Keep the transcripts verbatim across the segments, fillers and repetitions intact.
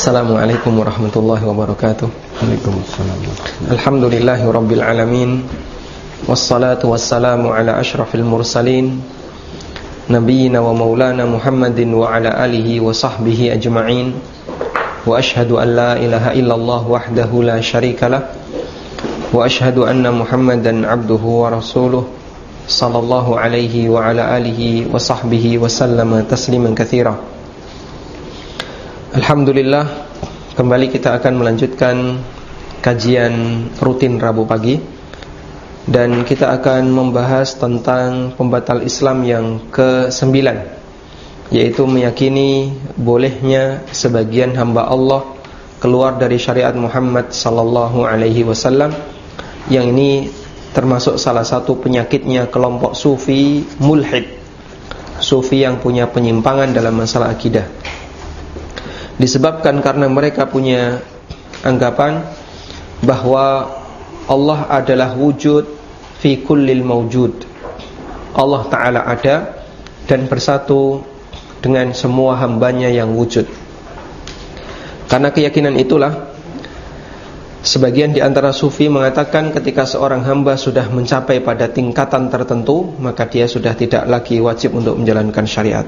Assalamualaikum warahmatullahi wabarakatuh. Waalaikumsalam. Alhamdulillahi rabbil alamin. Wassalatu wassalamu ala asyrafil mursalin Nabiyyina wa maulana Muhammadin wa ala alihi wa sahbihi ajma'in. Wa ashhadu an la ilaha illallah wahdahu la syarikalah. Wa ashhadu anna Muhammadan abduhu wa rasuluh sallallahu alaihi wa ala alihi wa sahbihi wa sallama tasliman katsira. Alhamdulillah, kembali kita akan melanjutkan kajian rutin Rabu pagi. Dan kita akan membahas tentang pembatal Islam yang kesembilan, yaitu meyakini bolehnya sebagian hamba Allah keluar dari syariat Muhammad sallallahu alaihi wasallam. Yang ini termasuk salah satu penyakitnya kelompok sufi mulhid, sufi yang punya penyimpangan dalam masalah akidah. Disebabkan karena mereka punya anggapan bahwa Allah adalah wujud fi kullil mawjud. Allah Ta'ala ada dan bersatu dengan semua hambanya yang wujud. Karena keyakinan itulah, sebagian di antara sufi mengatakan ketika seorang hamba sudah mencapai pada tingkatan tertentu, maka dia sudah tidak lagi wajib untuk menjalankan syariat.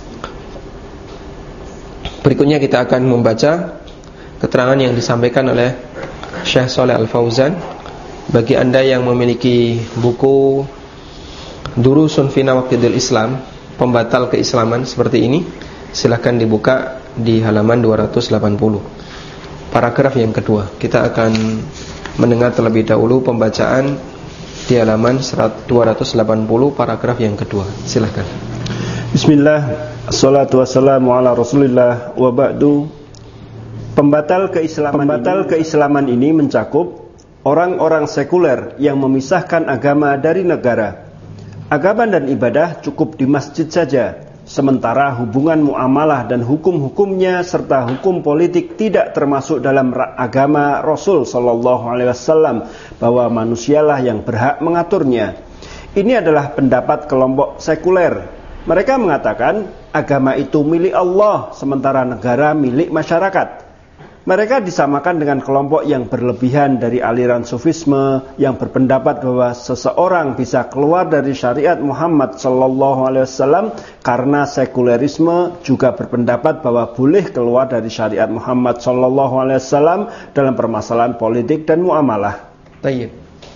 Berikutnya kita akan membaca keterangan yang disampaikan oleh Syekh Shalih Al-Fauzan. Bagi anda yang memiliki buku Durusun fi Nawaqidil Islam, pembatal keislaman seperti ini, silakan dibuka di halaman dua ratus delapan puluh, paragraf yang kedua. Kita akan mendengar terlebih dahulu pembacaan di halaman dua ratus delapan puluh, paragraf yang kedua. Silakan. Bismillah, assalatu wassalamu ala rasulillah, wa ba'du. Pembatal keislaman, Pembatal keislaman ini mencakup orang-orang sekuler yang memisahkan agama dari negara. Agama dan ibadah cukup di masjid saja, sementara hubungan muamalah dan hukum-hukumnya serta hukum politik tidak termasuk dalam agama Rasul sallallahu alaihi wasallam, bahwa manusialah yang berhak mengaturnya. Ini adalah pendapat kelompok sekuler. Mereka mengatakan agama itu milik Allah, sementara negara milik masyarakat. Mereka disamakan dengan kelompok yang berlebihan dari aliran sufisme yang berpendapat bahwa seseorang bisa keluar dari syariat Muhammad sallallahu alaihi wasallam karena sekulerisme juga berpendapat bahwa boleh keluar dari syariat Muhammad sallallahu alaihi wasallam dalam permasalahan politik dan muamalah. Baik.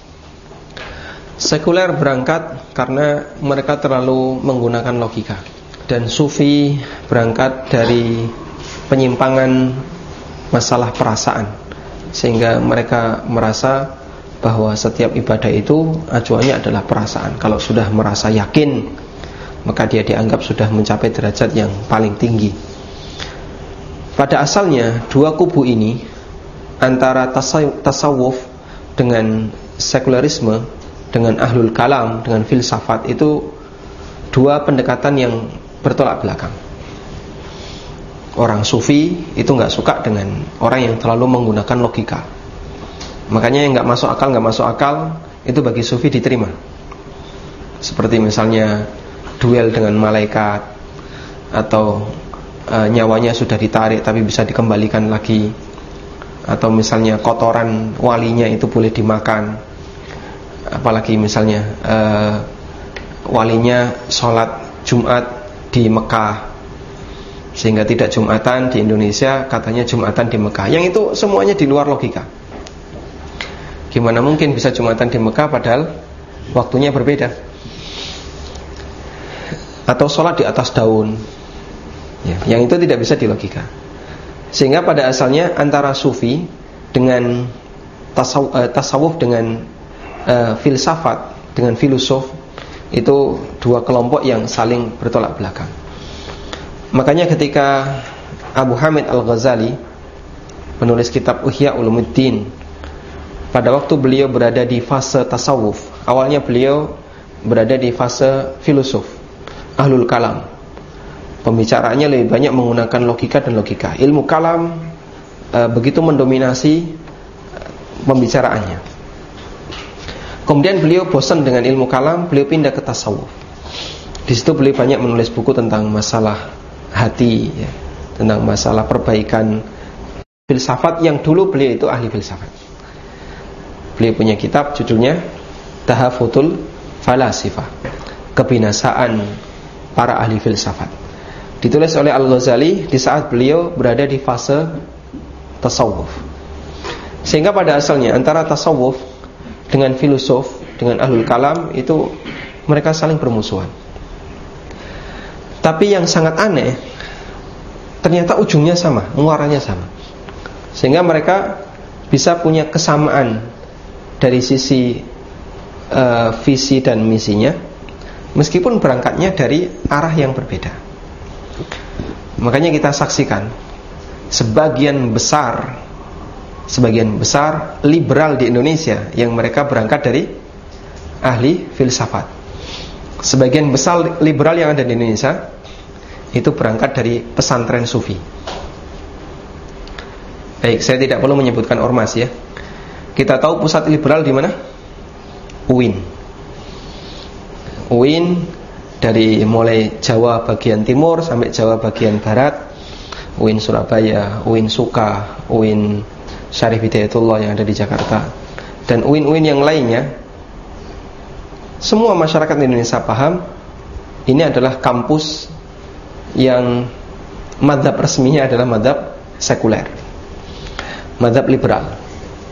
Sekuler berangkat karena mereka terlalu menggunakan logika, dan sufi berangkat dari penyimpangan masalah perasaan, sehingga mereka merasa bahwa setiap ibadah itu acuannya adalah perasaan. Kalau sudah merasa yakin, maka dia dianggap sudah mencapai derajat yang paling tinggi. Pada asalnya dua kubu ini, antara tasawuf dengan sekulerisme, dengan ahlul kalam, dengan filsafat, itu dua pendekatan yang bertolak belakang. Orang sufi itu nggak suka dengan orang yang terlalu menggunakan logika. Makanya yang nggak masuk akal, nggak masuk akal itu bagi sufi diterima. Seperti misalnya duel dengan malaikat, atau e, nyawanya sudah ditarik tapi bisa dikembalikan lagi, atau misalnya kotoran walinya itu boleh dimakan. Apalagi misalnya e, walinya sholat Jumat di Mekah, sehingga tidak Jumatan di Indonesia, katanya Jumatan di Mekah. Yang itu semuanya di luar logika. Gimana mungkin bisa Jumatan di Mekah padahal waktunya berbeda? Atau sholat di atas daun, ya, yang itu tidak bisa di logika. Sehingga pada asalnya antara sufi dengan tasawuf, eh, tasawuf dengan eh, filsafat, dengan filosof, itu dua kelompok yang saling bertolak belakang. Makanya ketika Abu Hamid Al-Ghazali, penulis kitab Ihya Ulumuddin, pada waktu beliau berada di fase tasawuf, awalnya beliau berada di fase filosof, ahlul kalam. Pembicaraannya lebih banyak menggunakan logika dan logika. Ilmu kalam e, begitu mendominasi pembicaraannya. Kemudian beliau bosan dengan ilmu kalam, beliau pindah ke tasawuf. Di situ beliau banyak menulis buku tentang masalah hati, ya, tentang masalah perbaikan filsafat yang dulu beliau itu ahli filsafat. Beliau punya kitab judulnya Tahafutul Falasifah, kebinasaan para ahli filsafat. Ditulis oleh Al-Ghazali di saat beliau berada di fase tasawuf. Sehingga pada asalnya antara tasawuf dengan filosof, dengan ahlul kalam itu mereka saling bermusuhan. Tapi yang sangat aneh, ternyata ujungnya sama, muaranya sama. Sehingga mereka bisa punya kesamaan dari sisi Uh, visi dan misinya, meskipun berangkatnya dari arah yang berbeda. Makanya kita saksikan sebagian besar sebagian besar liberal di Indonesia yang mereka berangkat dari ahli filsafat. Sebagian besar liberal yang ada di Indonesia itu berangkat dari pesantren sufi. Baik, saya tidak perlu menyebutkan ormas ya. Kita tahu pusat liberal di mana? U I N. U I N dari mulai Jawa bagian timur sampai Jawa bagian barat, U I N Surabaya, U I N Suka, U I N Syarif Hidayatullah yang ada di Jakarta, dan U I N-U I N yang lainnya. Semua masyarakat Indonesia paham ini adalah kampus yang madzhab resminya adalah madzhab sekuler, madzhab liberal.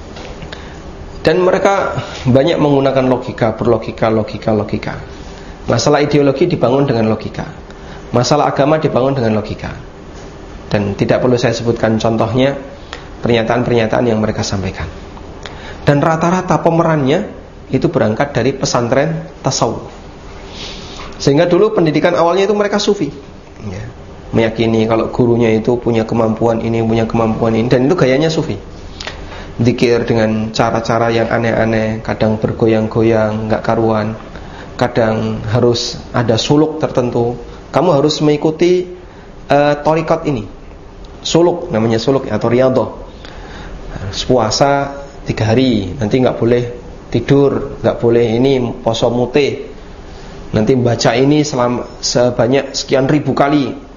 Dan mereka banyak menggunakan logika, berlogika, logika, logika. Masalah ideologi dibangun dengan logika, masalah agama dibangun dengan logika. Dan tidak perlu saya sebutkan contohnya, pernyataan-pernyataan yang mereka sampaikan. Dan rata-rata pemerannya itu berangkat dari pesantren tasawuf. Sehingga dulu pendidikan awalnya itu mereka sufi ya, meyakini kalau gurunya itu punya kemampuan ini, punya kemampuan ini, dan itu gayanya sufi. Zikir dengan cara-cara yang aneh-aneh, kadang bergoyang-goyang, gak karuan, kadang harus ada suluk tertentu. Kamu harus mengikuti uh, thariqat ini, suluk, namanya suluk atau riyadhah. Puasa tiga hari, nanti gak boleh tidur, gak boleh ini poso mute, nanti baca ini selama, sebanyak sekian ribu kali.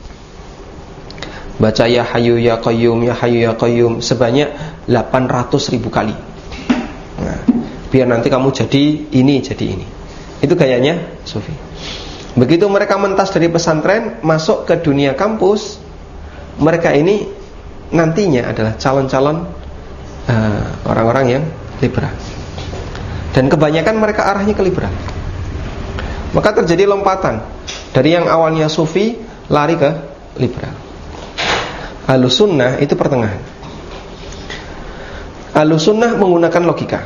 Baca ya Hayyu ya Qayyum, ya Hayyu ya Qayyum sebanyak delapan ratus ribu kali. Nah, biar nanti kamu jadi ini, jadi ini. Itu gayanya sufi. Begitu mereka mentas dari pesantren masuk ke dunia kampus, mereka ini nantinya adalah calon-calon uh, orang-orang yang liberal. Dan kebanyakan mereka arahnya ke liberal. Maka terjadi lompatan dari yang awalnya sufi lari ke liberal. Ahlus sunnah itu pertengahan. Ahlus sunnah menggunakan logika,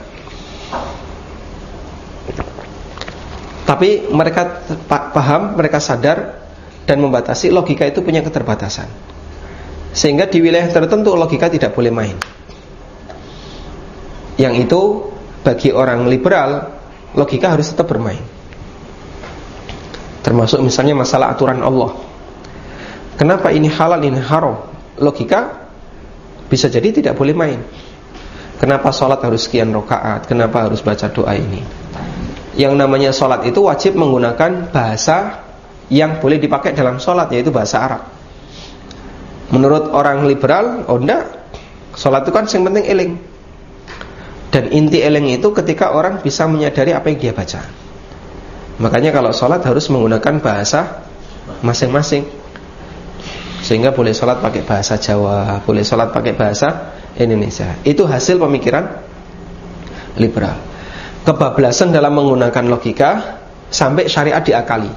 tapi mereka paham, mereka sadar dan membatasi logika itu punya keterbatasan. Sehingga di wilayah tertentu logika tidak boleh main. Yang itu bagi orang liberal, logika harus tetap bermain. Termasuk misalnya masalah aturan Allah. Kenapa ini halal, ini haram? Logika bisa jadi tidak boleh main. Kenapa sholat harus sekian rakaat? Kenapa harus baca doa ini? Yang namanya sholat itu wajib menggunakan bahasa yang boleh dipakai dalam sholat, yaitu bahasa Arab. Menurut orang liberal, oh enggak, sholat itu kan yang penting eling. Dan inti eling itu ketika orang bisa menyadari apa yang dia baca. Makanya kalau sholat harus menggunakan bahasa masing-masing. Sehingga boleh sholat pakai bahasa Jawa, boleh sholat pakai bahasa Indonesia. Itu hasil pemikiran liberal. Kebablasan dalam menggunakan logika sampai syariat diakali.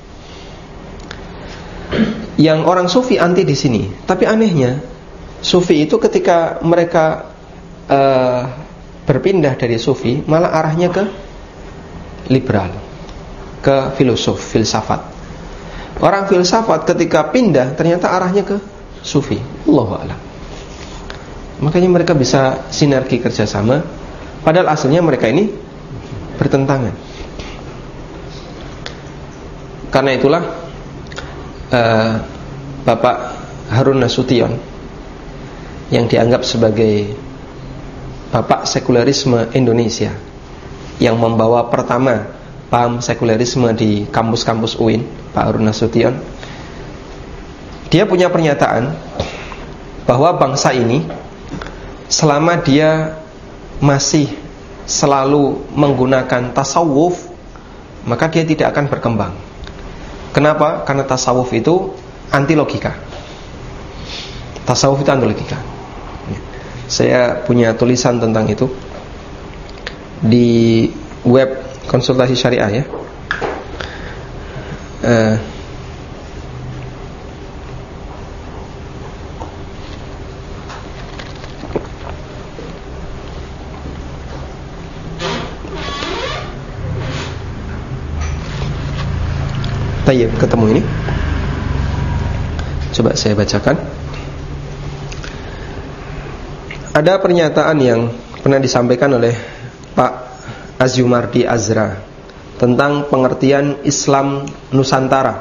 Yang orang sufi anti di sini. Tapi anehnya, sufi itu ketika mereka uh, berpindah dari sufi, malah arahnya ke liberal, ke filosof, filsafat. Orang filsafat ketika pindah ternyata arahnya ke sufi. Allahu a'lam. Makanya mereka bisa sinergi kerjasama, padahal aslinya mereka ini bertentangan. Karena itulah uh, Bapak Harun Nasution yang dianggap sebagai bapak sekulerisme Indonesia, yang membawa pertama paham sekulerisme di kampus-kampus U I N, Pak Harun Nasution, dia punya pernyataan bahwa bangsa ini selama dia masih selalu menggunakan tasawuf, maka dia tidak akan berkembang. Kenapa? Karena tasawuf itu anti logika. Tasawuf itu anti logika. Saya punya tulisan tentang itu di web konsultasi syariah ya. Uh, Tayyib, ketemu ini. Coba saya bacakan. Ada pernyataan yang pernah disampaikan oleh Pak Azumardi Azra tentang pengertian Islam Nusantara.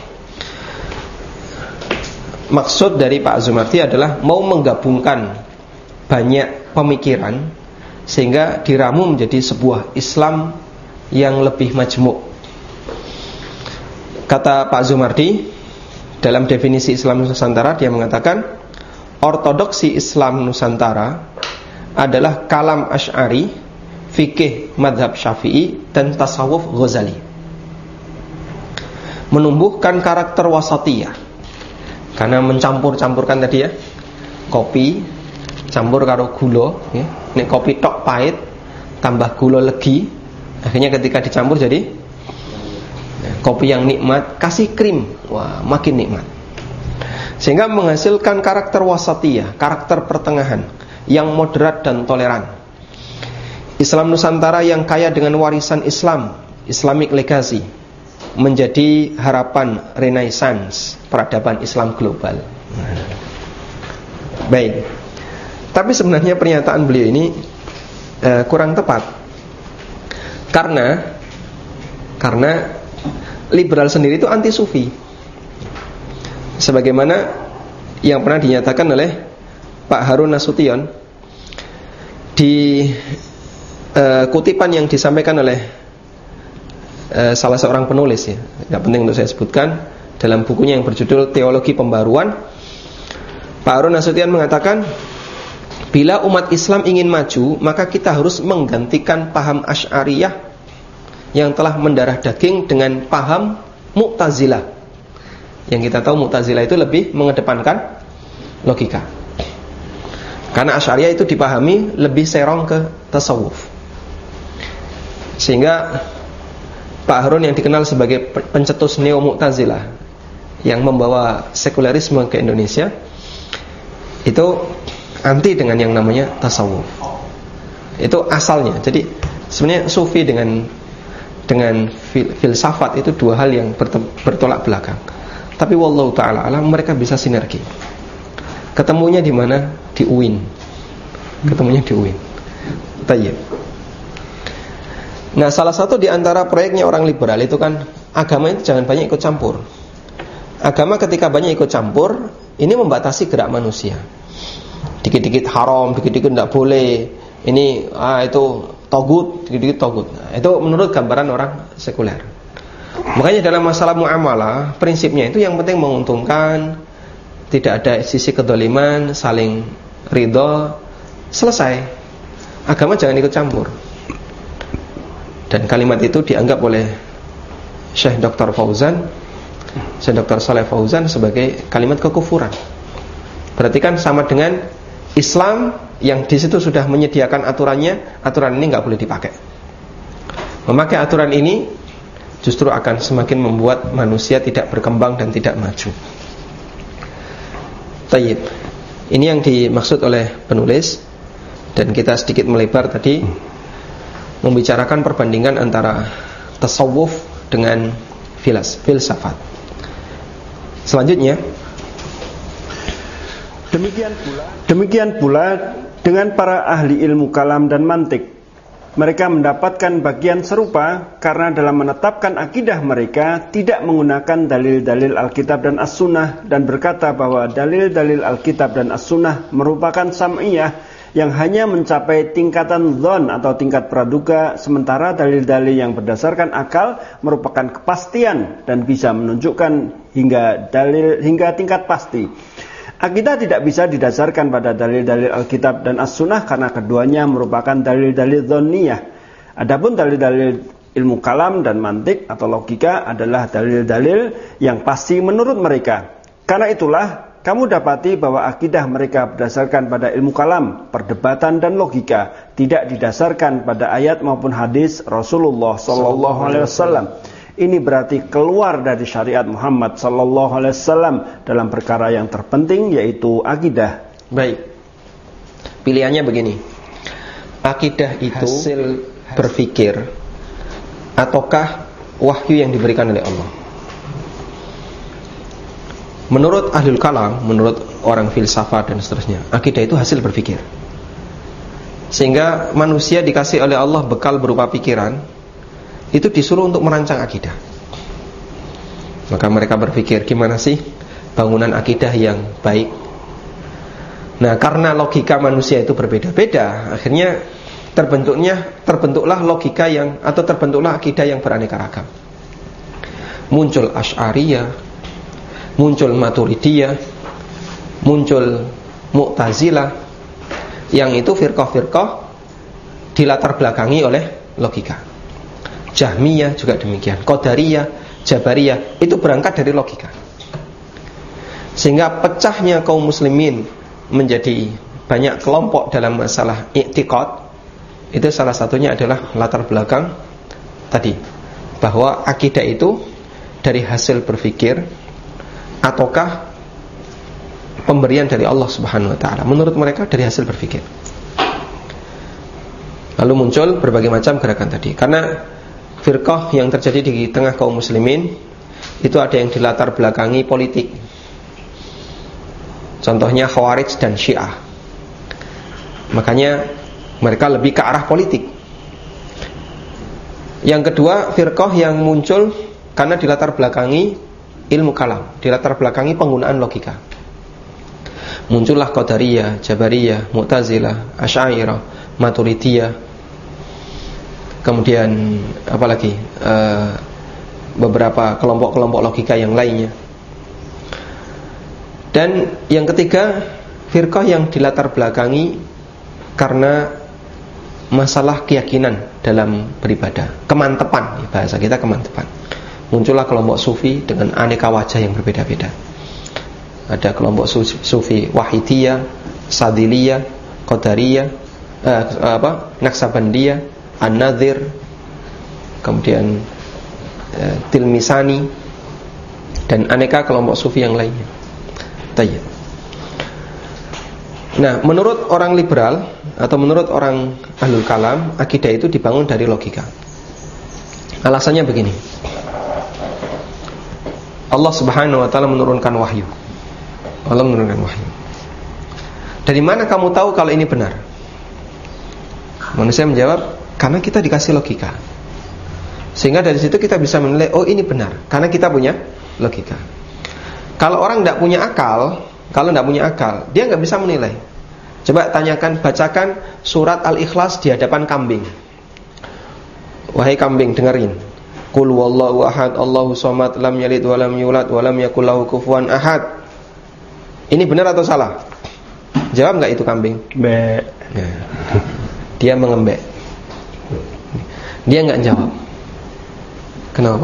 Maksud dari Pak Azumardi adalah mau menggabungkan banyak pemikiran sehingga diramu menjadi sebuah Islam yang lebih majmuk. Kata Pak Zumardi dalam definisi Islam Nusantara, dia mengatakan ortodoksi Islam Nusantara adalah kalam Asy'ari, fikih madhab Syafi'i, dan tasawuf Ghazali. Menumbuhkan karakter wasatiyah karena mencampur-campurkan tadi ya, kopi campur karo gula ya. Ini kopi tok pahit tambah gula legi, akhirnya ketika dicampur jadi kopi yang nikmat, kasih krim, wah makin nikmat. Sehingga menghasilkan karakter wasatiyah, karakter pertengahan yang moderat dan toleran. Islam Nusantara yang kaya dengan warisan Islam, Islamic legacy, menjadi harapan renaissance peradaban Islam global. Baik. Tapi sebenarnya pernyataan beliau ini uh, kurang tepat. Karena karena liberal sendiri itu anti sufi, sebagaimana yang pernah dinyatakan oleh Pak Harun Nasution di uh, kutipan yang disampaikan oleh uh, salah seorang penulis ya, tidak penting untuk saya sebutkan, dalam bukunya yang berjudul Teologi Pembaruan. Pak Harun Nasution mengatakan, bila umat Islam ingin maju, maka kita harus menggantikan paham Asy'ariyah yang telah mendarah daging dengan paham Mu'tazilah. Yang kita tahu Mu'tazilah itu lebih mengedepankan logika. Karena Asy'ariyah itu dipahami lebih serong ke tasawuf. Sehingga Pak Harun yang dikenal sebagai pencetus neo-Mu'tazilah yang membawa sekularisme ke Indonesia itu anti dengan yang namanya tasawuf. Itu asalnya. Jadi sebenarnya sufi dengan dengan fil, filsafat itu dua hal yang bertolak belakang. Tapi wallahu taala alam mereka bisa sinergi. Ketemunya di mana? Di U I N. Ketemunya di U I N. Tayyib. Nah, salah satu di antara proyeknya orang liberal itu kan agama itu jangan banyak ikut campur. Agama ketika banyak ikut campur, ini membatasi gerak manusia. Dikit-dikit haram, dikit-dikit tidak boleh. Ini ah itu togut, dikit-dikit togut. Nah, itu menurut gambaran orang sekuler. Makanya dalam masalah muamalah, prinsipnya itu yang penting menguntungkan, tidak ada sisi kedoliman, saling ridho, selesai. Agama jangan ikut campur. Dan kalimat itu dianggap oleh Syekh Doktor Fauzan, Syekh Doktor Saleh Fauzan sebagai kalimat kekufuran. Berarti kan sama dengan Islam yang di situ sudah menyediakan aturannya, aturan ini nggak boleh dipakai. Memakai aturan ini justru akan semakin membuat manusia tidak berkembang dan tidak maju. Tayyib. Ini yang dimaksud oleh penulis, dan kita sedikit melebar tadi membicarakan perbandingan antara tasawuf dengan filas, filsafat. Selanjutnya, Demikian pula, demikian pula dengan para ahli ilmu kalam dan mantik. Mereka mendapatkan bagian serupa karena dalam menetapkan akidah mereka tidak menggunakan dalil-dalil Alkitab dan As-Sunnah, dan berkata bahwa dalil-dalil Alkitab dan As-Sunnah merupakan sam'iyah yang hanya mencapai tingkatan dzon atau tingkat praduga, sementara dalil-dalil yang berdasarkan akal merupakan kepastian dan bisa menunjukkan hingga dalil hingga tingkat pasti. Akidah tidak bisa didasarkan pada dalil-dalil Alkitab dan As-Sunnah karena keduanya merupakan dalil-dalil dhanniyah. Adapun dalil-dalil ilmu kalam dan mantik atau logika adalah dalil-dalil yang pasti menurut mereka. Karena itulah kamu dapati bahwa akidah mereka berdasarkan pada ilmu kalam, perdebatan dan logika, tidak didasarkan pada ayat maupun hadis Rasulullah sallallahu alaihi wasallam. Ini berarti keluar dari syariat Muhammad sallallahu alaihi wasallam dalam perkara yang terpenting, yaitu akidah. Baik. Pilihannya begini. Akidah itu hasil berpikir ataukah wahyu yang diberikan oleh Allah? Menurut ahlul kalam, menurut orang filsafat dan seterusnya, akidah itu hasil berpikir. Sehingga manusia dikasih oleh Allah bekal berupa pikiran, itu disuruh untuk merancang akidah. Maka mereka berpikir, gimana sih bangunan akidah yang baik? Nah, karena logika manusia itu berbeda-beda, akhirnya terbentuknya terbentuklah logika yang atau terbentuklah akidah yang beraneka ragam. Muncul Asy'ariyah, muncul Maturidiyah, muncul Mu'tazilah, yang itu firqah-firqah dilatar belakangi oleh logika. Jahmiyah juga demikian, Qadariyah, Jabariyah, itu berangkat dari logika. Sehingga pecahnya kaum muslimin menjadi banyak kelompok dalam masalah i'tiqad, itu salah satunya adalah latar belakang tadi, bahwa akidah itu dari hasil berpikir ataukah pemberian dari Allah Subhanahu wa taala. Menurut mereka dari hasil berpikir. Lalu muncul berbagai macam gerakan tadi. Karena firqah yang terjadi di tengah kaum muslimin itu ada yang dilatar belakangi politik. Contohnya Khawarij dan Syiah. Makanya mereka lebih ke arah politik. Yang kedua, firqah yang muncul karena dilatar belakangi ilmu kalam, dilatar belakangi penggunaan logika. Muncullah Qadariyah, Jabariyah, Mu'tazilah, Asy'ariyah, Maturidiyah. Kemudian apalagi uh, beberapa kelompok-kelompok logika yang lainnya. Dan yang ketiga, firqah yang dilatar belakangi karena masalah keyakinan dalam beribadah, kemantepan, bahasa kita kemantepan. Muncullah kelompok sufi dengan aneka wajah yang berbeda-beda. Ada kelompok sufi Wahidiyah, Sadiliyah, Qadariyah, uh, apa? Naksabandiyah, An-Nadhir, kemudian uh, Tilmisani, dan aneka kelompok sufi yang lainnya. Tayyib. Nah, menurut orang liberal atau menurut orang ahlul kalam, akidah itu dibangun dari logika. Alasannya begini. Allah Subhanahu wa taala menurunkan wahyu. Allah menurunkan wahyu. Dari mana kamu tahu kalau ini benar? Manusia menjawab, karena kita dikasih logika. Sehingga dari situ kita bisa menilai, oh ini benar, karena kita punya logika. Kalau orang tidak punya akal, kalau tidak punya akal, dia nggak bisa menilai. Coba tanyakan, bacakan surat Al-Ikhlas di hadapan kambing. Wahai kambing, dengerin. Qul wallahu ahad, Allahu somad, lam yalid wa lam yulad wa lam yakul lahu kufuwan ahad. Ini benar atau salah? Jawab nggak itu kambing? Be. Ya. Dia mengembek. Dia nggak jawab. Kenapa?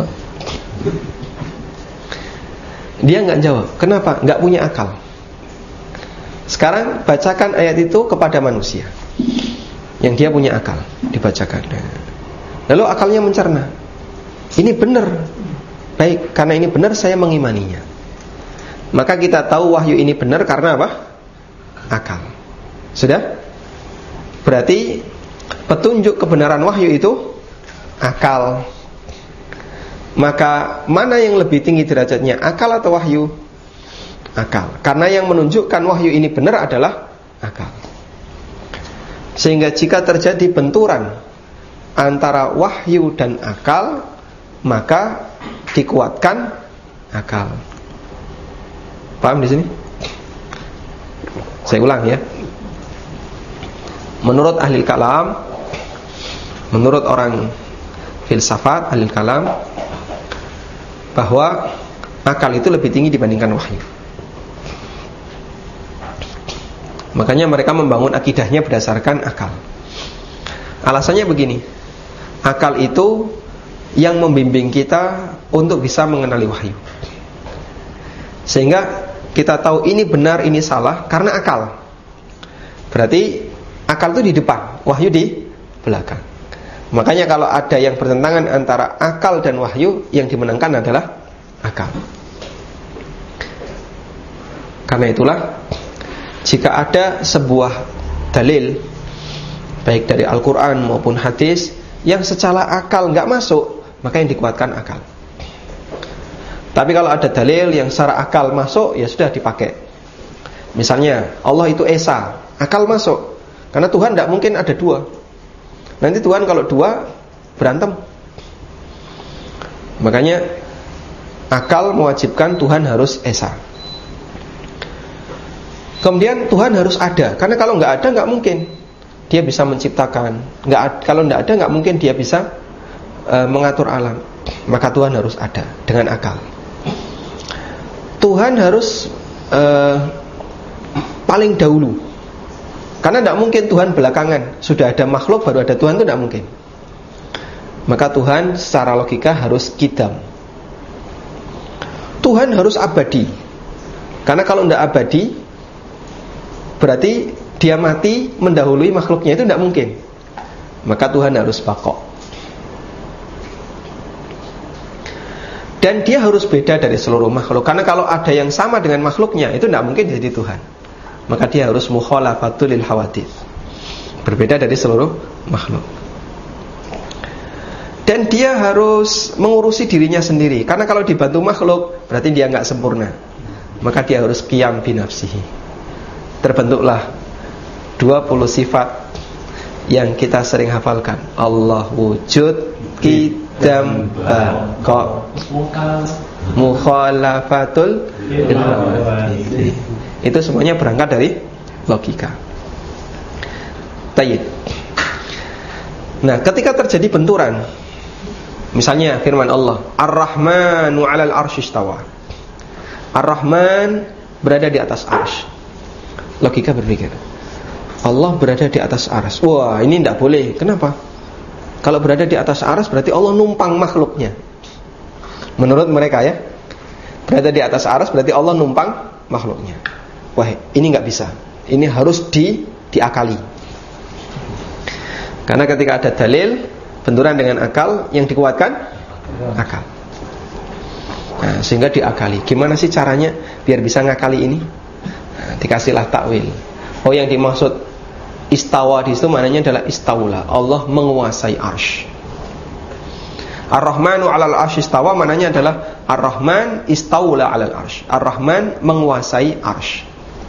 Dia nggak jawab. Kenapa? Nggak punya akal. Sekarang bacakan ayat itu kepada manusia yang dia punya akal, dibacakan. Lalu akalnya mencerna. Ini benar. Baik, karena ini benar saya mengimaninya. Maka kita tahu wahyu ini benar karena apa? Akal. Sudah? Berarti petunjuk kebenaran wahyu itu akal. Maka mana yang lebih tinggi derajatnya, akal atau wahyu? Akal. Karena yang menunjukkan wahyu ini benar adalah akal. Sehingga jika terjadi benturan antara wahyu dan akal, maka dikuatkan akal. Paham di sini? Saya ulang ya. Menurut ahli kalam, menurut orang filsafat ahli kalam, bahwa akal itu lebih tinggi dibandingkan wahyu. Makanya mereka membangun akidahnya berdasarkan akal. Alasannya begini, akal itu yang membimbing kita untuk bisa mengenali wahyu. Sehingga kita tahu ini benar, ini salah karena akal. Berarti akal itu di depan, wahyu di belakang. Makanya kalau ada yang bertentangan antara akal dan wahyu, yang dimenangkan adalah akal. Karena itulah, jika ada sebuah dalil, baik dari Al-Quran maupun hadis, yang secara akal nggak masuk, maka yang dikuatkan akal. Tapi kalau ada dalil yang secara akal masuk, ya sudah dipakai. Misalnya Allah itu Esa, akal masuk, karena Tuhan tidak mungkin ada dua. Nanti Tuhan kalau dua berantem. Makanya akal mewajibkan Tuhan harus Esa. Kemudian Tuhan harus ada, karena kalau nggak ada nggak mungkin Dia bisa menciptakan. Nggak, kalau nggak ada nggak mungkin Dia bisa uh, mengatur alam. Maka Tuhan harus ada dengan akal. Tuhan harus uh, paling dahulu, karena tidak mungkin Tuhan belakangan. Sudah ada makhluk baru ada Tuhan, itu tidak mungkin. Maka Tuhan secara logika harus qidam. Tuhan harus abadi, karena kalau tidak abadi berarti Dia mati mendahului makhluknya, itu tidak mungkin. Maka Tuhan harus baqo. Dan Dia harus beda dari seluruh makhluk, karena kalau ada yang sama dengan makhluknya, itu tidak mungkin jadi Tuhan. Maka Dia harus mukhalafatul lil hawadits, berbeda dari seluruh makhluk. Dan Dia harus mengurusi dirinya sendiri, karena kalau dibantu makhluk berarti Dia nggak sempurna. Maka Dia harus qiyam binafsihi. Terbentuklah dua puluh sifat yang kita sering hafalkan. Allah wujud, qidam, baqa, mukhalafatul lil hawadits. Itu semuanya berangkat dari logika. Tayyib. Nah, ketika terjadi benturan, misalnya firman Allah, Ar-Rahmanu 'alal arsy istawa. Ar-Rahman berada di atas arsy. Logika berpikir, Allah berada di atas arsy. Wah, ini tidak boleh. Kenapa? Kalau berada di atas arsy berarti Allah numpang makhluknya. Menurut mereka ya, berada di atas arsy berarti Allah numpang makhluknya. Wah, ini nggak bisa. Ini harus di diakali. Karena ketika ada dalil benturan dengan akal, yang dikuatkan akal. Nah, sehingga diakali. Gimana sih caranya biar bisa ngakali ini? Nah, dikasihlah takwil. Oh, yang dimaksud istawa di situ maknanya adalah istaula. Allah menguasai arsy. Ar-Rahmanu 'alal arsy istawa maknanya adalah Ar-Rahman istaula 'alal arsy. Ar-Rahman menguasai arsy.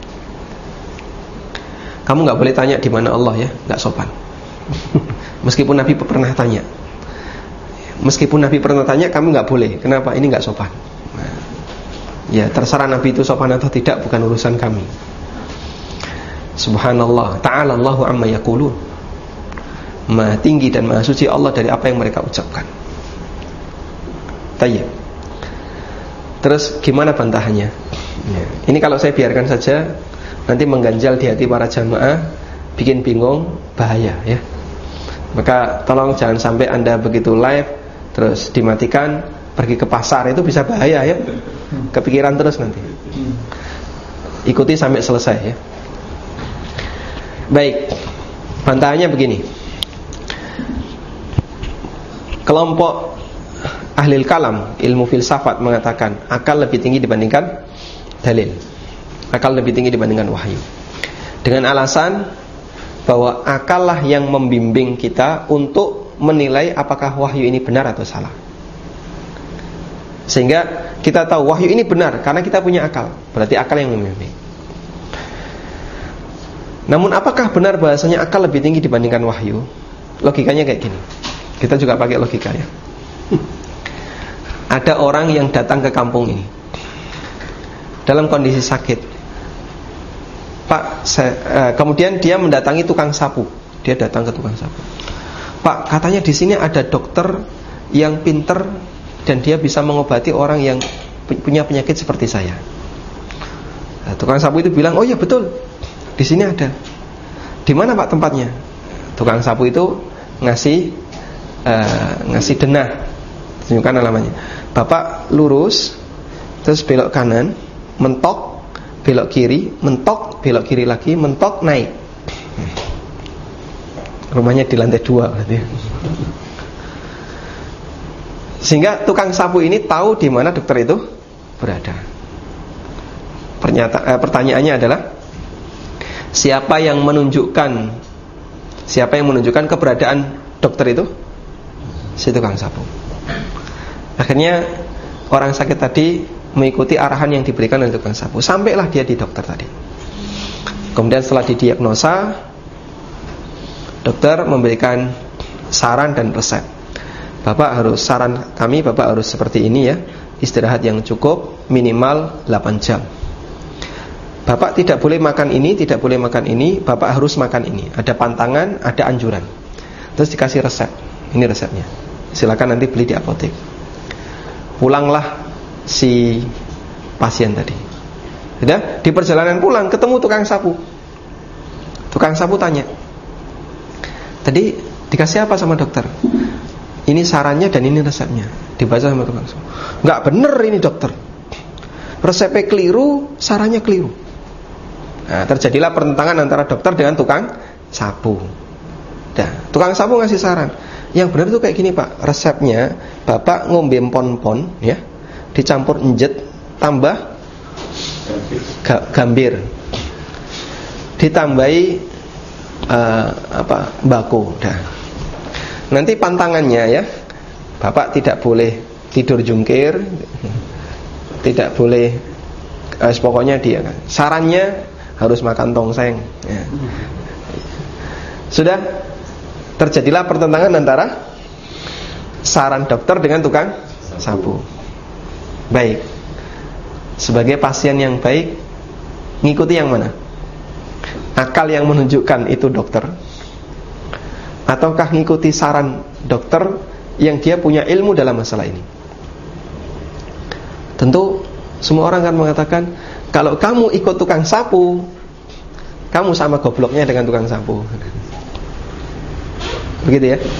Kamu nggak boleh tanya di mana Allah ya, nggak sopan. Meskipun Nabi pernah tanya, meskipun Nabi pernah tanya, kamu nggak boleh. Kenapa? Ini nggak sopan. Nah, ya terserah Nabi itu sopan atau tidak, bukan urusan kami. Subhanallah, ta'ala Allahu amma yaqulun. Maha tinggi dan maha suci Allah dari apa yang mereka ucapkan. Tayyib. Terus gimana bantahannya? Ya, ini kalau saya biarkan saja nanti mengganjal di hati para jamaah, bikin bingung, bahaya ya. Maka tolong jangan sampai Anda begitu live terus dimatikan, pergi ke pasar, itu bisa bahaya ya. Kepikiran terus nanti. Ikuti sampai selesai ya. Baik, bantahannya begini. Kelompok ahli kalam, ilmu filsafat mengatakan akal lebih tinggi dibandingkan dalil. Akal lebih tinggi dibandingkan wahyu. Dengan alasan bahwa akal lah yang membimbing kita untuk menilai apakah wahyu ini benar atau salah. Sehingga kita tahu wahyu ini benar karena kita punya akal. Berarti akal yang membimbing. Namun apakah benar bahasanya akal lebih tinggi dibandingkan wahyu? Logikanya kayak gini. Kita juga pakai logika ya. Ada orang yang datang ke kampung ini dalam kondisi sakit. Pak, saya, eh, kemudian dia mendatangi tukang sapu. Dia datang ke tukang sapu. Pak, katanya di sini ada dokter yang pinter dan dia bisa mengobati orang yang punya penyakit seperti saya. Nah, tukang sapu itu bilang, oh iya betul. di sini ada. Di mana Pak tempatnya? Tukang sapu itu ngasih uh, ngasih denah, tunjukkan namanya. Bapak lurus, terus belok kanan, mentok, belok kiri, mentok, belok kiri lagi, mentok, naik. Rumahnya di lantai dua berarti. Sehingga tukang sapu ini tahu di mana dokter itu berada. Pernyata, eh, pertanyaannya adalah siapa yang menunjukkan siapa yang menunjukkan keberadaan dokter itu? Si tukang sapu. Akhirnya orang sakit tadi mengikuti arahan yang diberikan oleh tukang sapu. Sampailah dia di dokter tadi. Kemudian setelah didiagnosa, dokter memberikan saran dan resep. Bapak harus, saran kami Bapak harus seperti ini ya. Istirahat yang cukup minimal delapan jam. Bapak tidak boleh makan ini, tidak boleh makan ini, Bapak harus makan ini. Ada pantangan, ada anjuran. Terus dikasih resep. Ini resepnya. Silakan nanti beli di apotek. Pulanglah si pasien tadi. Sudah, di perjalanan pulang ketemu tukang sapu. Tukang sapu tanya, tadi dikasih apa sama dokter? Ini sarannya dan ini resepnya. Dibaca sama tukang sapu. Enggak bener ini dokter. Resepnya keliru, sarannya keliru. Nah, terjadilah pertentangan antara dokter dengan tukang sapu. Nah, tukang sapu ngasih saran. Yang benar itu kayak gini Pak. Resepnya Bapak ngombe pon-pon ya, dicampur enjet tambah ga- gambir. Ditambahi uh, apa? Bako. Nah. Nanti pantangannya ya, Bapak tidak boleh tidur jungkir, tidak boleh eh, pokoknya dia kan. Sarannya harus makan tongseng ya. Sudah terjadilah pertentangan antara saran dokter dengan tukang sapu. Baik, sebagai pasien yang baik, ngikuti yang mana? Akal yang menunjukkan itu dokter, ataukah ngikuti saran dokter yang dia punya ilmu dalam masalah ini? Tentu semua orang akan mengatakan, kalau kamu ikut tukang sapu, kamu sama gobloknya dengan tukang sapu. Begitu ya.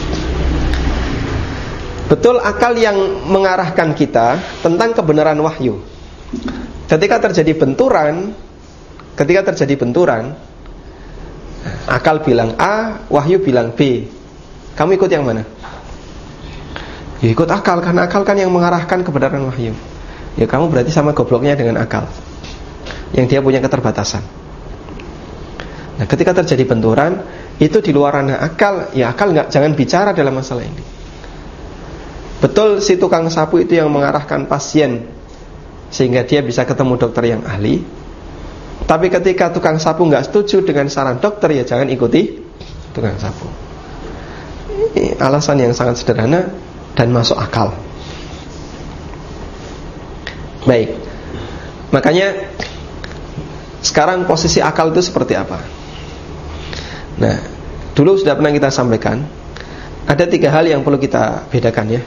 Betul, akal yang mengarahkan kita tentang kebenaran wahyu. Ketika terjadi benturan, ketika terjadi benturan, akal bilang A, wahyu bilang B. Kamu ikut yang mana? Ya ikut akal, karena akal kan yang mengarahkan kebenaran wahyu. Ya kamu berarti sama gobloknya dengan akal, yang dia punya keterbatasan. Nah, ketika terjadi benturan, itu di luar ranah akal. Ya akal nggak, jangan bicara dalam masalah ini. Betul, si tukang sapu itu yang mengarahkan pasien sehingga dia bisa ketemu dokter yang ahli. Tapi ketika tukang sapu nggak setuju dengan saran dokter, ya jangan ikuti tukang sapu. Ini alasan yang sangat sederhana dan masuk akal. Baik, makanya sekarang posisi akal itu seperti apa? Nah, dulu sudah pernah kita sampaikan, ada tiga hal yang perlu kita bedakan ya.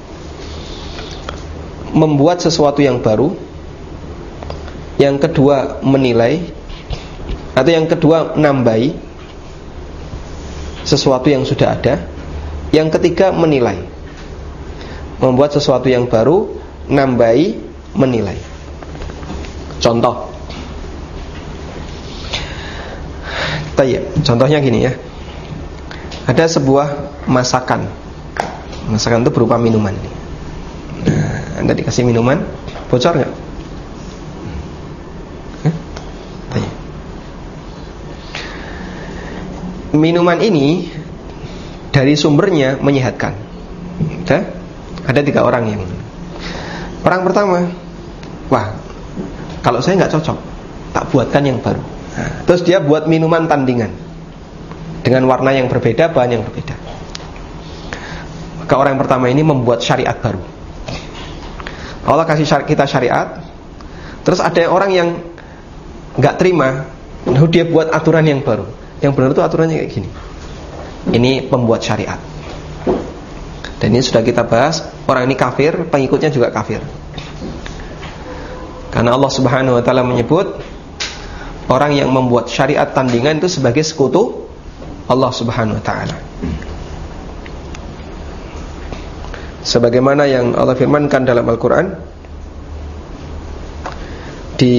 Membuat sesuatu yang baru, yang kedua menilai, atau yang kedua menambahi sesuatu yang sudah ada, yang ketiga menilai. Membuat sesuatu yang baru, nambahi, menilai. Contoh, Tayyip. Contohnya gini ya. Ada sebuah masakan. Masakan itu berupa minuman. Nah, Anda dikasih minuman, bocor nggak? Eh? Tayyip. Minuman ini dari sumbernya menyehatkan. Ada, ada tiga orang yang. Orang pertama, wah, kalau saya nggak cocok, tak buatkan yang baru. Nah, terus dia buat minuman tandingan dengan warna yang berbeda, bahan yang berbeda. Maka orang yang pertama ini membuat syariat baru. Allah kasih syari- kita syariat. Terus ada orang yang nggak terima, lalu dia buat aturan yang baru. Yang benar itu aturannya kayak gini. Ini pembuat syariat. Dan ini sudah kita bahas, orang ini kafir, pengikutnya juga kafir. Karena Allah Subhanahu wa taala menyebut, orang yang membuat syariat tandingan itu sebagai sekutu Allah Subhanahu wa taala. Sebagaimana yang Allah firmankan dalam Al-Qur'an di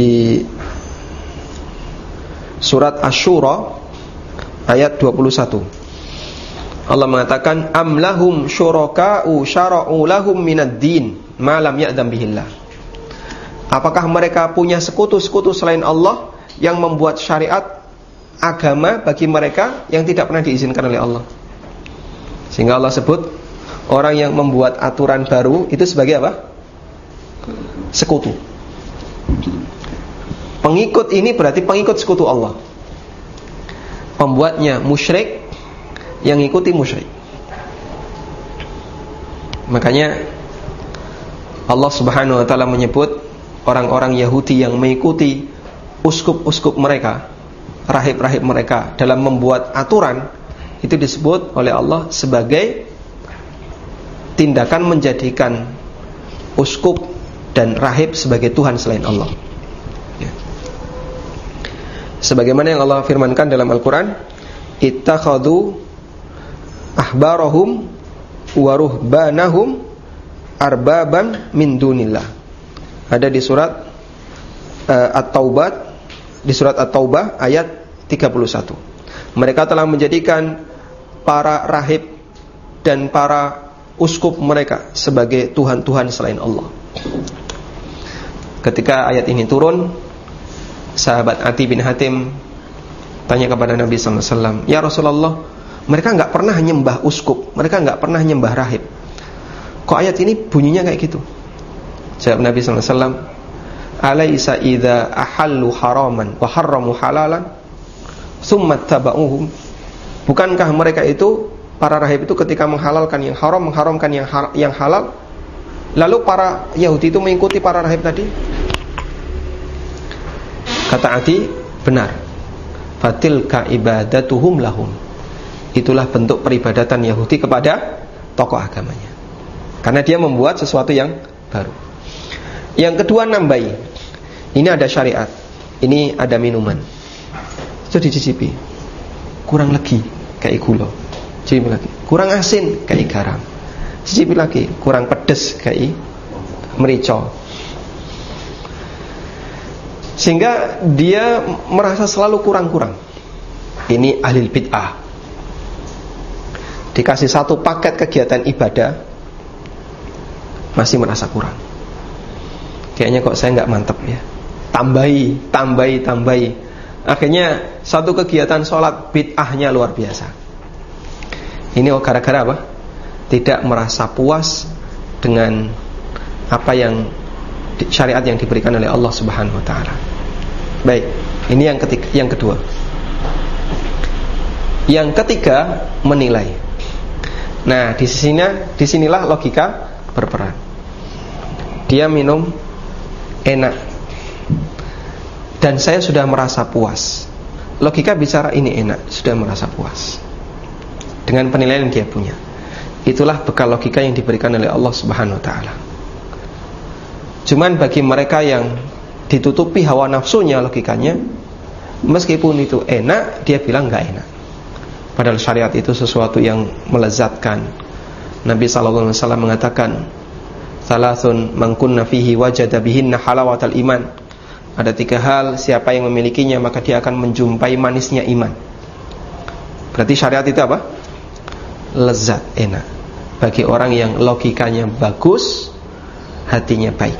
surat Asy-Syura ayat dua puluh satu. Allah mengatakan am lahum syuraka'u syara'u lahum minad din ma lam ya'dam bihillah. Apakah mereka punya sekutu-sekutu selain Allah yang membuat syariat agama bagi mereka yang tidak pernah diizinkan oleh Allah? Sehingga Allah sebut orang yang membuat aturan baru itu sebagai apa? Sekutu. Pengikut ini berarti pengikut sekutu Allah. Pembuatnya musyrik, yang ikuti musyrik. Makanya Allah Subhanahu wa taala menyebut orang-orang Yahudi yang mengikuti uskup-uskup mereka, rahib-rahib mereka dalam membuat aturan, itu disebut oleh Allah sebagai tindakan menjadikan uskup dan rahib sebagai Tuhan selain Allah. Ya. Sebagaimana yang Allah firmankan dalam Al-Quran, ittakhadhu ahbarahum wa ruhbanahum arbaban min dunillah. Ada di surat uh, At-Taubah, di surat At-Taubah ayat tiga puluh satu. Mereka telah menjadikan para rahib dan para uskup mereka sebagai tuhan-tuhan selain Allah. Ketika ayat ini turun, sahabat Adi bin Hatim tanya kepada Nabi sallallahu alaihi wasallam, "Ya Rasulullah, mereka enggak pernah nyembah uskup, mereka enggak pernah nyembah rahib. Kok ayat ini bunyinya kayak gitu?" Jawab Nabi sallallahu alaihi wasallam, "Alaisa idza ahallu haraman wa harramu halalan, tsumma tabauhum." Bukankah mereka itu, para rahib itu ketika menghalalkan yang haram, mengharamkan yang ha- yang halal, lalu para Yahudi itu mengikuti para rahib tadi? Kata Adi, benar. Fatilka ibadatuhum lahum. Itulah bentuk peribadatan Yahudi kepada tokoh agamanya, karena dia membuat sesuatu yang baru. Yang kedua, nambahi. Ini ada syariat, ini ada minuman, itu dicicipi, kurang lagi kayak gula, cicipi lagi. Kurang asin kayak garam, cicipi lagi. Kurang pedes kayak merica. Sehingga dia merasa selalu kurang-kurang. Ini ahli bid'ah. Dikasih satu paket kegiatan ibadah, masih merasa kurang. Kayaknya kok saya nggak mantep ya. Tambahi, tambahi, tambahi. Akhirnya satu kegiatan sholat bid'ahnya luar biasa. Ini oh gara-gara apa? Tidak merasa puas dengan apa yang syariat yang diberikan oleh Allah Subhanahu wa taala. Baik, ini yang ketiga, yang kedua. Yang ketiga, menilai. Nah, di sininya, di sinilah logika berperan. Dia minum enak dan saya sudah merasa puas. Logika bicara ini enak, sudah merasa puas dengan penilaian yang dia punya. Itulah bekal logika yang diberikan oleh Allah Subhanahu wa taala. Cuman bagi mereka yang ditutupi hawa nafsunya logikanya, meskipun itu enak, dia bilang enggak enak. Padahal syariat itu sesuatu yang melezatkan. Nabi sallallahu alaihi wasallam mengatakan, "Salasun man kunna fihi wajada bihinna halawatal iman." Ada tiga hal, siapa yang memilikinya maka dia akan menjumpai manisnya iman. Berarti syariat itu apa? Lezat, enak. Bagi orang yang logikanya bagus, hatinya baik.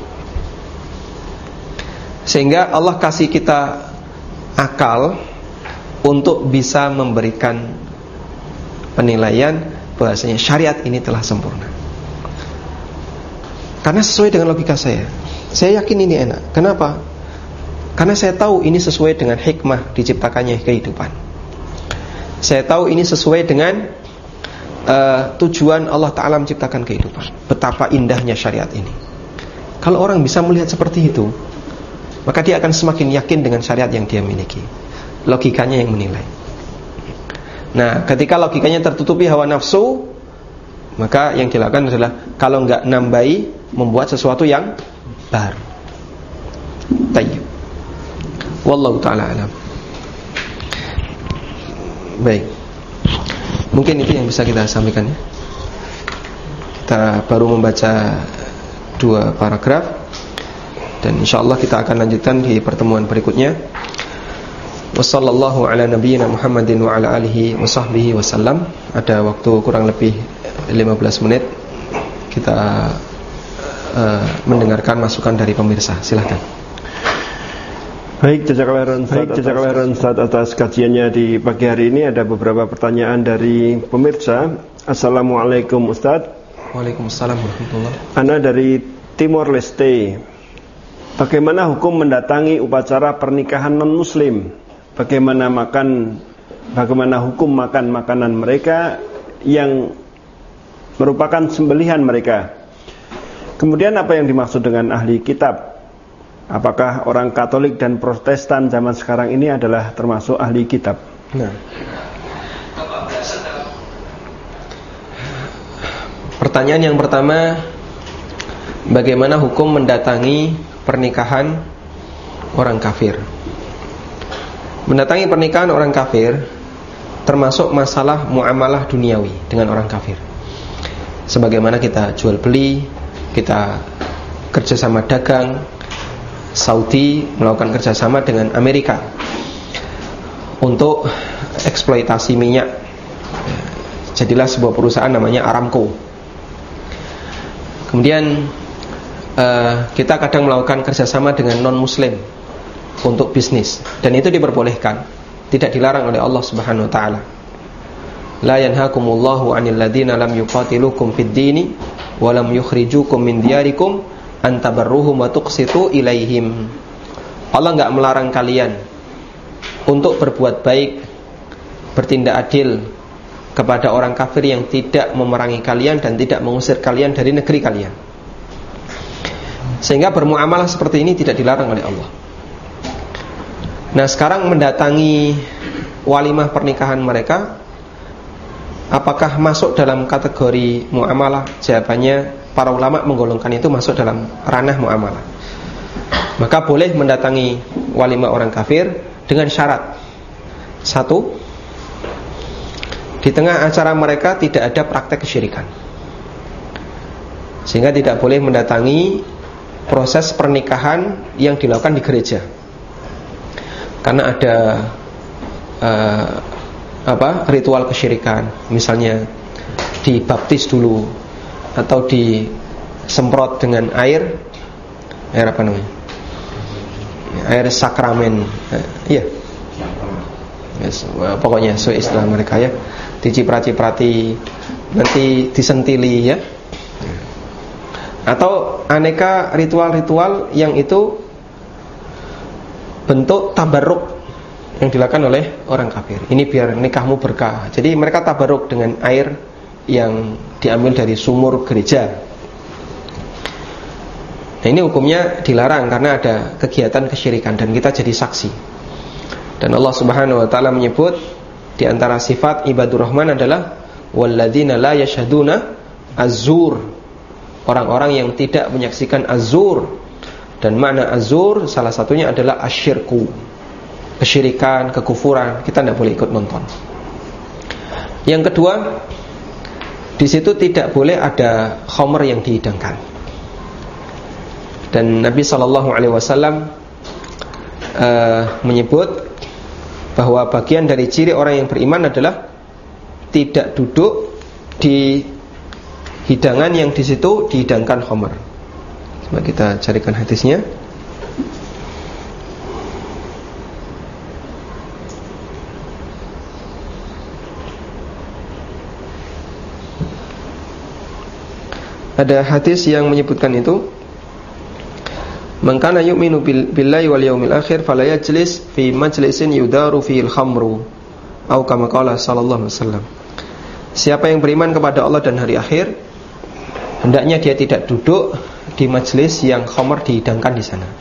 Sehingga Allah kasih kita akal untuk bisa memberikan penilaian bahwasanya syariat ini telah sempurna. Karena sesuai dengan logika saya. Saya yakin ini enak. Kenapa? Karena saya tahu ini sesuai dengan hikmah diciptakannya kehidupan. Saya tahu ini sesuai dengan uh, tujuan Allah Ta'ala menciptakan kehidupan. Betapa indahnya syariat ini. Kalau orang bisa melihat seperti itu, maka dia akan semakin yakin dengan syariat yang dia miliki. Logikanya yang menilai. Nah, ketika logikanya tertutupi hawa nafsu, maka yang dilakukan adalah kalau enggak nambahi, membuat sesuatu yang baru. Tayyib. Wallahu ta'ala alam. Baik, mungkin itu yang bisa kita sampaikan ya. Kita baru membaca dua paragraf, dan insyaallah kita akan lanjutkan di pertemuan berikutnya. Wassallallahu ala nabiyyina Muhammadin wa ala alihi wa sahbihi wasallam. Ada waktu kurang lebih lima belas menit. Kita uh, mendengarkan masukan dari pemirsa. Silahkan. Baik, jazakallahu khairan Ustaz atas kajiannya di pagi hari ini. Ada beberapa pertanyaan dari pemirsa. Assalamualaikum Ustaz. Waalaikumsalam warahmatullahi. Ana dari Timor Leste. Bagaimana hukum mendatangi upacara pernikahan non muslim? Bagaimana makan bagaimana hukum makan makanan mereka yang merupakan sembelihan mereka? Kemudian apa yang dimaksud dengan ahli kitab? Apakah orang Katolik dan Protestan zaman sekarang ini adalah termasuk ahli kitab? Nah, pertanyaan yang pertama, bagaimana hukum mendatangi pernikahan orang kafir? Mendatangi pernikahan orang kafir termasuk masalah muamalah duniawi dengan orang kafir. Sebagaimana kita jual beli, kita kerjasama dagang. Saudi melakukan kerjasama dengan Amerika untuk eksploitasi minyak. Jadilah sebuah perusahaan namanya Aramco. Kemudian uh, kita kadang melakukan kerjasama dengan non muslim untuk bisnis, dan itu diperbolehkan, tidak dilarang oleh Allah Subhanahu wa taala. La yanhakumullahu 'anil ladzina lam yuqatilukum fid dini wa lam yukhrijukum min diyarikum antabarruhum wa tuqsitu ilaihim. Allah enggak melarang kalian untuk berbuat baik, bertindak adil kepada orang kafir yang tidak memerangi kalian dan tidak mengusir kalian dari negeri kalian. Sehingga bermuamalah seperti ini tidak dilarang oleh Allah. Nah, sekarang mendatangi walimah pernikahan mereka, apakah masuk dalam kategori muamalah? Jawabannya, para ulama menggolongkan itu masuk dalam ranah muamalah. Maka boleh mendatangi walimah orang kafir dengan syarat. Satu, di tengah acara mereka tidak ada praktek kesyirikan, sehingga tidak boleh mendatangi proses pernikahan yang dilakukan di gereja, karena ada uh, apa ritual kesyirikan. Misalnya dibaptis dulu, atau disemprot dengan air air apa namanya air sakramen, eh, iya yes, pokoknya so istilah mereka ya, diciprat-ciprati, nanti disentili ya, atau aneka ritual-ritual yang itu bentuk tabarruk yang dilakukan oleh orang kafir. Ini biar nikahmu berkah. Jadi mereka tabarruk dengan air yang diambil dari sumur gereja. Nah, ini hukumnya dilarang karena ada kegiatan kesyirikan dan kita jadi saksi. Dan Allah Subhanahu wa taala menyebut di antara sifat ibadur rahman adalah walladzina la yashhaduna az-zur, orang-orang yang tidak menyaksikan az-zur. Dan makna az-zur salah satunya adalah asyirku, kesyirikan, kekufuran. Kita tidak boleh ikut nonton. Yang kedua, di situ tidak boleh ada khamr yang dihidangkan. Dan Nabi shallallahu alaihi wasallam uh, menyebut bahwa bagian dari ciri orang yang beriman adalah tidak duduk di hidangan yang di situ dihidangkan khamr. Coba kita carikan hadisnya. Ada hadis yang menyebutkan itu, man kana yu'minu billahi wal yawmil akhir fala yajlis fi majlisin yudaru fihi al-khamru, atau kama qala sallallahu alaihi wasallam. Siapa yang beriman kepada Allah dan hari akhir, hendaknya dia tidak duduk di majelis yang khamr dihidangkan di sana.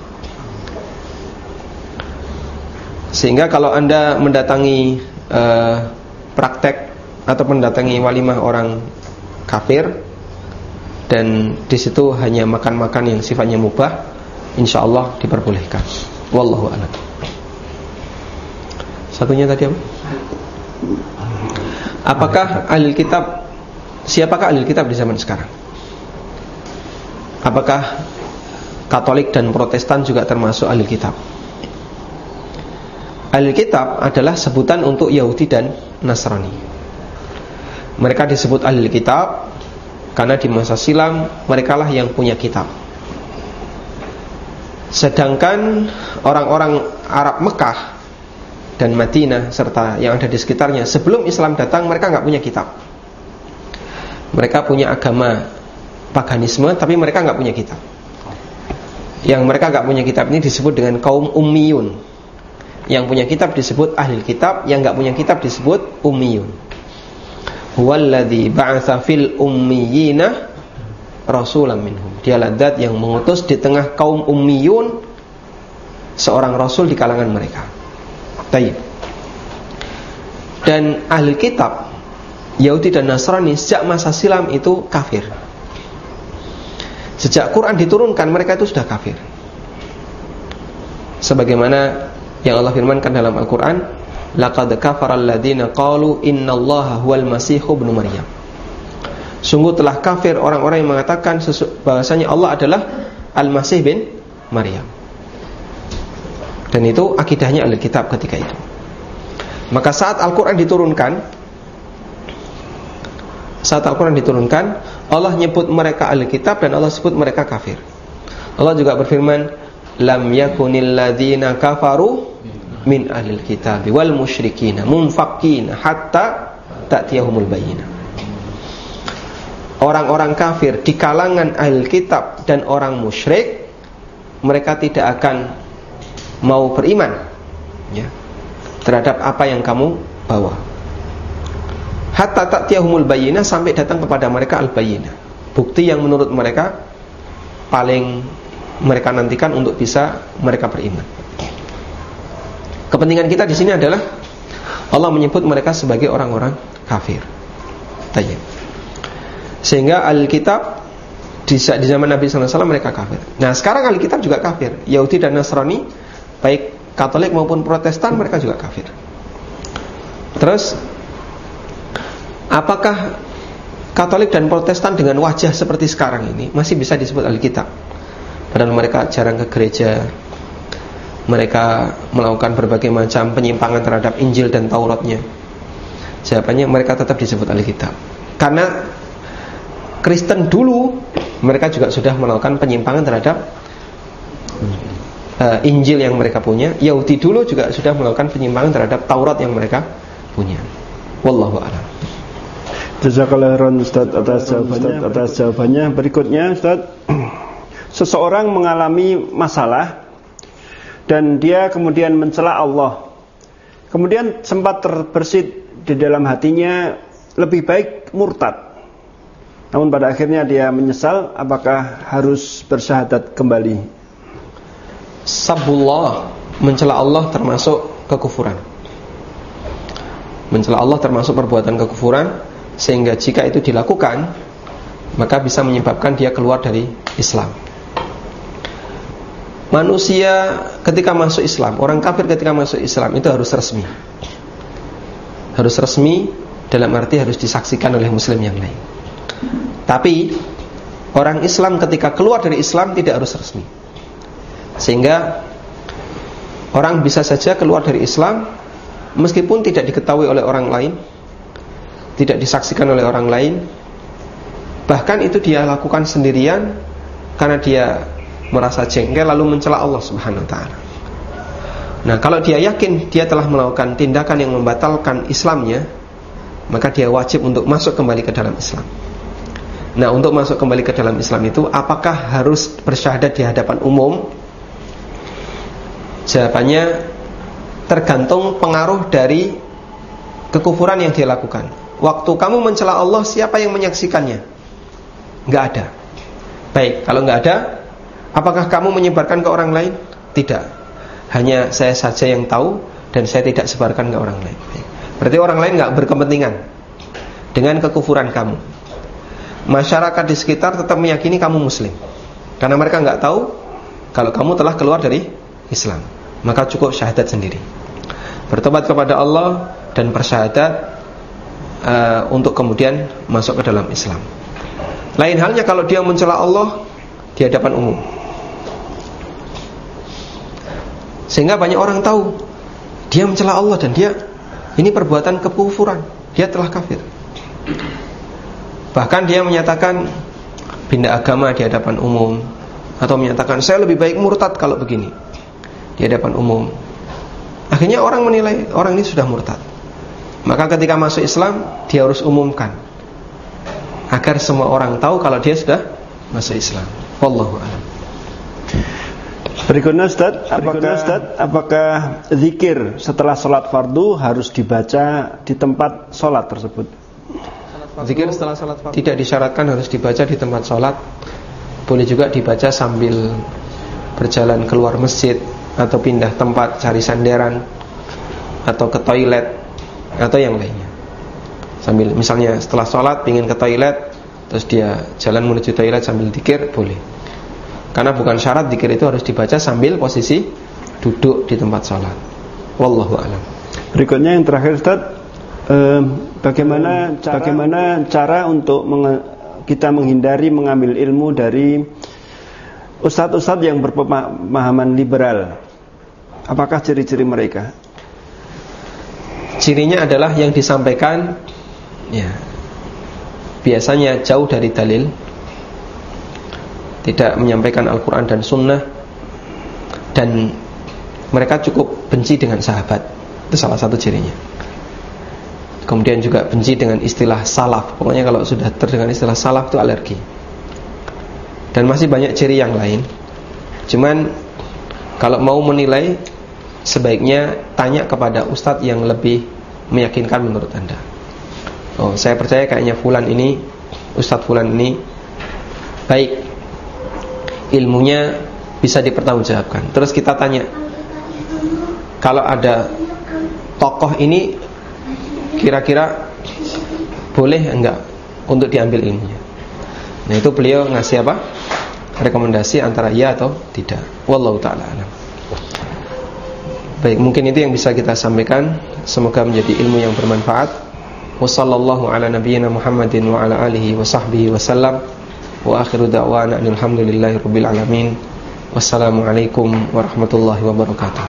Sehingga kalau Anda mendatangi uh, praktek atau mendatangi walimah orang kafir dan di situ hanya makan-makan yang sifatnya mubah, insyaallah diperbolehkan. Wallahu a'lam. Satunya tadi apa? Apakah ahli kitab, siapakah ahli kitab di zaman sekarang? Apakah Katolik dan Protestan juga termasuk ahli kitab? Ahli kitab adalah sebutan untuk Yahudi dan Nasrani. Mereka disebut ahli kitab karena di masa silam merekalah yang punya kitab. Sedangkan orang-orang Arab Mekah dan Madinah serta yang ada di sekitarnya, sebelum Islam datang mereka nggak punya kitab. Mereka punya agama paganisme, tapi mereka nggak punya kitab. Yang mereka nggak punya kitab ini disebut dengan kaum ummiyun. Yang punya kitab disebut ahli kitab, yang nggak punya kitab disebut ummiyun. Huwallazi ba'atsa fil ummiyina rasulan minhum. Dialah zat yang mengutus di tengah kaum ummiyun seorang rasul di kalangan mereka. Baik. Dan ahli kitab Yahudi dan Nasrani sejak masa silam itu kafir. Sejak Quran diturunkan mereka itu sudah kafir. Sebagaimana yang Allah firmankan dalam Al-Quran, laqad kafara alladziina qalu innallaha huwal masihu ibnu maryam. Sungguh telah kafir orang-orang yang mengatakan bahwasanya Allah adalah Al-Masih bin Maryam. Dan itu akidahnya ahli kitab ketika itu. Maka saat Al-Quran diturunkan, saat Al-Quran diturunkan, Allah nyebut mereka ahli kitab dan Allah sebut mereka kafir. Allah juga berfirman, lam yakunil ladzina kafaru min ahlil kitabi wal musyrikina munfaqina hatta ta'tiyahumul bayyinah. Orang-orang kafir di kalangan ahli kitab dan orang musyrik, mereka tidak akan mau beriman, ya, terhadap apa yang kamu bawa. Hatta ta'tiyahumul bayyinah, sampai datang kepada mereka al-bayyinah, bukti yang menurut mereka paling mereka nantikan untuk bisa mereka beriman. Kepentingan kita di sini adalah Allah menyebut mereka sebagai orang-orang kafir. Tayyib. Sehingga Alkitab di, di zaman Nabi sallallahu alaihi wasallam mereka kafir. Nah, sekarang Alkitab juga kafir. Yahudi dan Nasrani, baik Katolik maupun Protestan, mereka juga kafir. Terus, apakah Katolik dan Protestan dengan wajah seperti sekarang ini masih bisa disebut Alkitab? Padahal mereka jarang ke gereja, mereka melakukan berbagai macam penyimpangan terhadap Injil dan Tauratnya. Jawabannya, mereka tetap disebut Alkitab. Karena Kristen dulu mereka juga sudah melakukan penyimpangan terhadap uh, Injil yang mereka punya. Yahudi dulu juga sudah melakukan penyimpangan terhadap Taurat yang mereka punya. Wallahu a'lam. Jazakallahu khairan Ustaz atas jawabannya. Atas jawabannya. Berikutnya Ustaz, seseorang mengalami masalah dan dia kemudian mencela Allah. Kemudian sempat terbersit di dalam hatinya, lebih baik murtad. Namun pada akhirnya dia menyesal, apakah harus bersyahadat kembali? Sabbullah, mencela Allah termasuk kekufuran. Mencela Allah termasuk perbuatan kekufuran, sehingga jika itu dilakukan maka bisa menyebabkan dia keluar dari Islam. Manusia ketika masuk Islam, orang kafir ketika masuk Islam itu harus resmi. Harus resmi dalam arti harus disaksikan oleh muslim yang lain. Tapi orang Islam ketika keluar dari Islam tidak harus resmi. Sehingga orang bisa saja keluar dari Islam meskipun tidak diketahui oleh orang lain, tidak disaksikan oleh orang lain. Bahkan itu dia lakukan sendirian karena dia merasa jengkel lalu mencela Allah Subhanahu wa taala. Nah, kalau dia yakin dia telah melakukan tindakan yang membatalkan Islamnya, maka dia wajib untuk masuk kembali ke dalam Islam. Nah, untuk masuk kembali ke dalam Islam itu apakah harus bersyahadat di hadapan umum? Jawabannya tergantung pengaruh dari kekufuran yang dia lakukan. Waktu kamu mencela Allah, siapa yang menyaksikannya? Enggak ada. Baik, kalau enggak ada, apakah kamu menyebarkan ke orang lain? Tidak. Hanya saya saja yang tahu dan saya tidak sebarkan ke orang lain. Baik. Berarti orang lain enggak berkepentingan dengan kekufuran kamu. Masyarakat di sekitar tetap meyakini kamu muslim karena mereka enggak tahu kalau kamu telah keluar dari Islam. Maka cukup syahadat sendiri. bertobat kepada Allah dan bersyahadat uh, untuk kemudian masuk ke dalam Islam. Lain halnya kalau dia mencela Allah di hadapan umum, sehingga banyak orang tahu dia mencela Allah dan dia ini perbuatan kekufuran, dia telah kafir. Bahkan dia menyatakan pindah agama di hadapan umum, atau menyatakan saya lebih baik murtad kalau begini di hadapan umum. Akhirnya orang menilai orang ini sudah murtad. Maka ketika masuk Islam dia harus umumkan agar semua orang tahu kalau dia sudah masuk Islam. Wallahu a'lam. Berikutnya Ustaz, apakah, Ustaz, apakah zikir setelah sholat fardu harus dibaca di tempat sholat tersebut? Zikir setelah sholat fardu tidak disyaratkan harus dibaca di tempat sholat. Boleh juga dibaca sambil berjalan keluar masjid, atau pindah tempat cari sandaran, atau ke toilet, atau yang lainnya. Sambil misalnya setelah sholat ingin ke toilet, terus dia jalan menuju toilet sambil zikir, boleh. Karena bukan syarat zikir itu harus dibaca sambil posisi duduk di tempat sholat. Wallahu a'lam. Berikutnya yang terakhir Ustaz, eh, bagaimana cara, bagaimana cara untuk menge- kita menghindari mengambil ilmu dari ustadz-ustadz yang berpemahaman liberal? Apakah ciri-ciri mereka? Cirinya adalah yang disampaikan ya biasanya jauh dari dalil, tidak menyampaikan Al-Quran dan Sunnah, dan mereka cukup benci dengan sahabat. Itu salah satu cirinya. Kemudian juga benci dengan istilah salaf. Pokoknya kalau sudah terdengar istilah salaf itu alergi. Dan masih banyak ciri yang lain. Cuman kalau mau menilai, sebaiknya tanya kepada ustadz yang lebih meyakinkan menurut Anda. Oh, saya percaya kayaknya fulan ini, ustadz fulan ini baik, ilmunya bisa dipertanggungjawabkan. Terus kita tanya, kalau ada tokoh ini kira-kira boleh enggak untuk diambil ilmunya? Nah, itu beliau ngasih apa? Rekomendasi antara ya atau tidak. Wallahu ta'ala alam. Baik, mungkin itu yang bisa kita sampaikan. Semoga menjadi ilmu yang bermanfaat. Wassallallahu ala nabiyyina Muhammadin wa ala alihi wa sahbihi wasallam. Wa akhiru da'wana alhamdulillahi rabbil alamin. Wassalamualaikum warahmatullahi wabarakatuh.